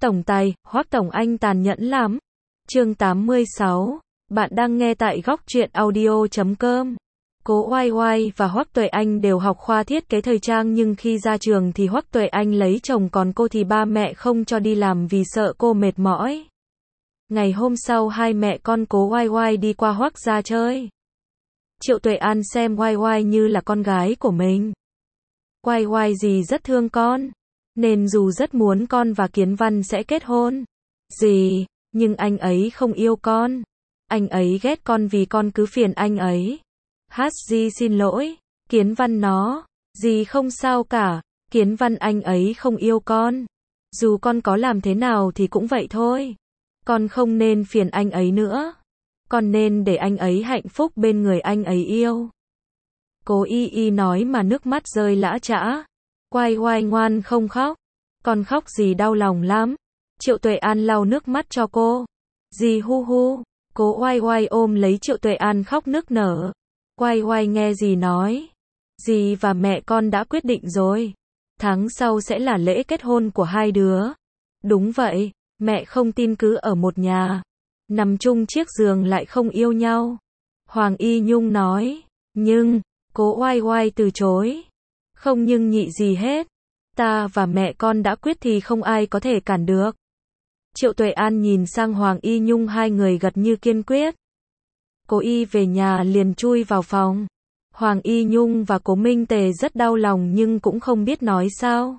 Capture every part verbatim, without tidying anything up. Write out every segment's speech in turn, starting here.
Tổng tài, Hoắc Tổng Anh tàn nhẫn lắm. Chương tám mươi sáu. Bạn đang nghe tại góc truyện audio chấm com. Cố Oai Oai và Hoắc Tuệ Anh đều học khoa thiết kế thời trang, nhưng khi ra trường thì Hoắc Tuệ Anh lấy chồng, còn cô thì ba mẹ không cho đi làm vì sợ cô mệt mỏi. Ngày hôm sau, hai mẹ con Cố Oai Oai đi qua Hoắc gia chơi. Triệu Tuệ An xem Oai Oai như là con gái của mình. Oai Oai dì rất thương con, nên dù rất muốn con và Kiến Văn sẽ kết hôn. Dì, nhưng anh ấy không yêu con. Anh ấy ghét con vì con cứ phiền anh ấy. Hát dì xin lỗi. Kiến Văn nó, dì không sao cả. Kiến Văn anh ấy không yêu con. Dù con có làm thế nào thì cũng vậy thôi. Con không nên phiền anh ấy nữa. Con nên để anh ấy hạnh phúc bên người anh ấy yêu. Cố Y Y nói mà nước mắt rơi lã chã. Oai Oai ngoan không khóc. Con khóc dì đau lòng lắm. Triệu Tuệ An lau nước mắt cho cô. Dì hu hu. Cố Oai Oai ôm lấy Triệu Tuệ An khóc nức nở. Oai Oai nghe dì nói. Dì và mẹ con đã quyết định rồi. Tháng sau sẽ là lễ kết hôn của hai đứa. Đúng vậy, mẹ không tin cứ ở một nhà, nằm chung chiếc giường lại không yêu nhau. Hoàng Y Nhung nói. Nhưng, Cố Oai Oai từ chối. Không nhưng nhị gì hết. Ta và mẹ con đã quyết thì không ai có thể cản được. Triệu Tuệ An nhìn sang Hoàng Y Nhung, hai người gật như kiên quyết. Cố Y về nhà liền chui vào phòng. Hoàng Y Nhung và Cố Minh Tề rất đau lòng nhưng cũng không biết nói sao.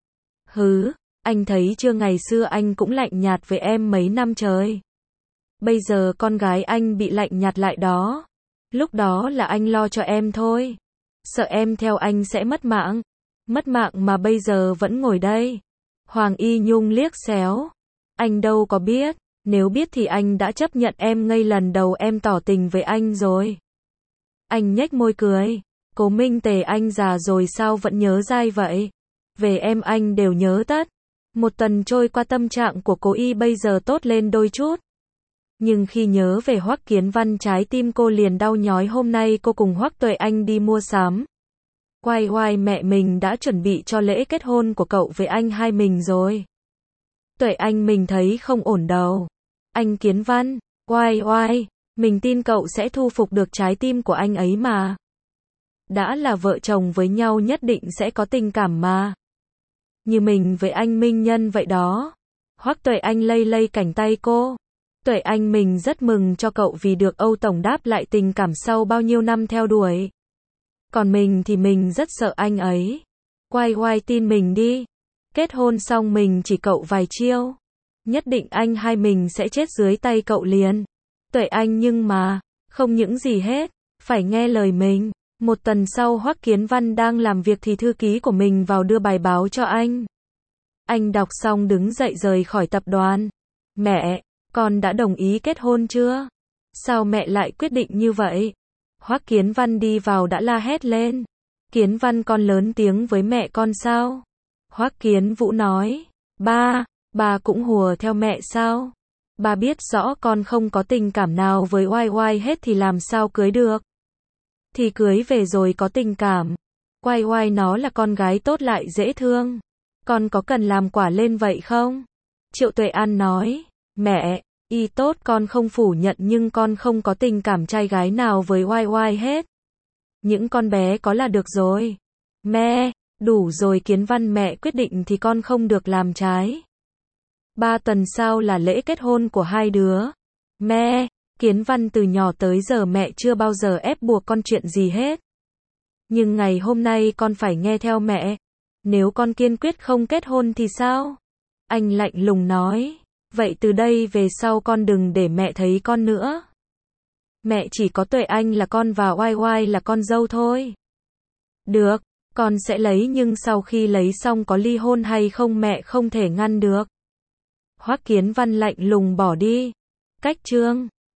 Hứ, anh thấy chưa, ngày xưa anh cũng lạnh nhạt với em mấy năm trời. Bây giờ con gái anh bị lạnh nhạt lại đó. Lúc đó là anh lo cho em thôi. Sợ em theo anh sẽ mất mạng. Mất mạng mà bây giờ vẫn ngồi đây. Hoàng Y Nhung liếc xéo. Anh đâu có biết. Nếu biết thì anh đã chấp nhận em ngay lần đầu em tỏ tình với anh rồi. Anh nhếch môi cười. Cố Minh Tề, anh già rồi sao vẫn nhớ dai vậy? Về em anh đều nhớ tất. Một tuần trôi qua, tâm trạng của Cố Y bây giờ tốt lên đôi chút. Nhưng khi nhớ về Hoắc Kiến Văn, trái tim cô liền đau nhói. Hôm nay cô cùng Hoắc Tuệ Anh đi mua sắm. Oai Oai, mẹ mình đã chuẩn bị cho lễ kết hôn của cậu với anh hai mình rồi. Tuệ Anh, mình thấy không ổn đâu. Anh Kiến Văn, Oai Oai, mình tin cậu sẽ thu phục được trái tim của anh ấy mà. Đã là vợ chồng với nhau nhất định sẽ có tình cảm mà. Như mình với anh Minh Nhân vậy đó. Hoắc Tuệ Anh lay lay cánh tay cô. Tuệ Anh, mình rất mừng cho cậu vì được Âu Tổng đáp lại tình cảm sau bao nhiêu năm theo đuổi. Còn mình thì mình rất sợ anh ấy. Oai Oai, tin mình đi. Kết hôn xong mình chỉ cậu vài chiêu. Nhất định anh hai mình sẽ chết dưới tay cậu liền. Tuệ Anh, nhưng mà, không những gì hết, phải nghe lời mình. Một tuần sau, Hoắc Kiến Văn đang làm việc thì thư ký của mình vào đưa bài báo cho anh. Anh đọc xong đứng dậy rời khỏi tập đoàn. Mẹ, con đã đồng ý kết hôn chưa? Sao mẹ lại quyết định như vậy? Hoắc Kiến Văn đi vào đã la hét lên. Kiến Văn, con lớn tiếng với mẹ con sao? Hoắc Kiến Vũ nói. Ba, ba cũng hùa theo mẹ sao? Ba biết rõ con không có tình cảm nào với Oai Oai hết thì làm sao cưới được? Thì cưới về rồi có tình cảm. Oai Oai nó là con gái tốt lại dễ thương. Con có cần làm quả lên vậy không? Triệu Tuệ An nói. Mẹ, y tốt, con không phủ nhận, nhưng con không có tình cảm trai gái nào với Oai Oai hết. Những con bé có là được rồi. Mẹ, đủ rồi Kiến Văn, mẹ quyết định thì con không được làm trái. Ba tuần sau là lễ kết hôn của hai đứa. Mẹ, Kiến Văn, từ nhỏ tới giờ mẹ chưa bao giờ ép buộc con chuyện gì hết. Nhưng ngày hôm nay con phải nghe theo mẹ. Nếu con kiên quyết không kết hôn thì sao? Anh lạnh lùng nói. Vậy từ đây về sau con đừng để mẹ thấy con nữa. Mẹ chỉ có Tuệ Anh là con và Oai Oai là con dâu thôi. Được, con sẽ lấy, nhưng sau khi lấy xong có ly hôn hay không mẹ không thể ngăn được. Hoắc Kiến Văn lạnh lùng bỏ đi. Cách chương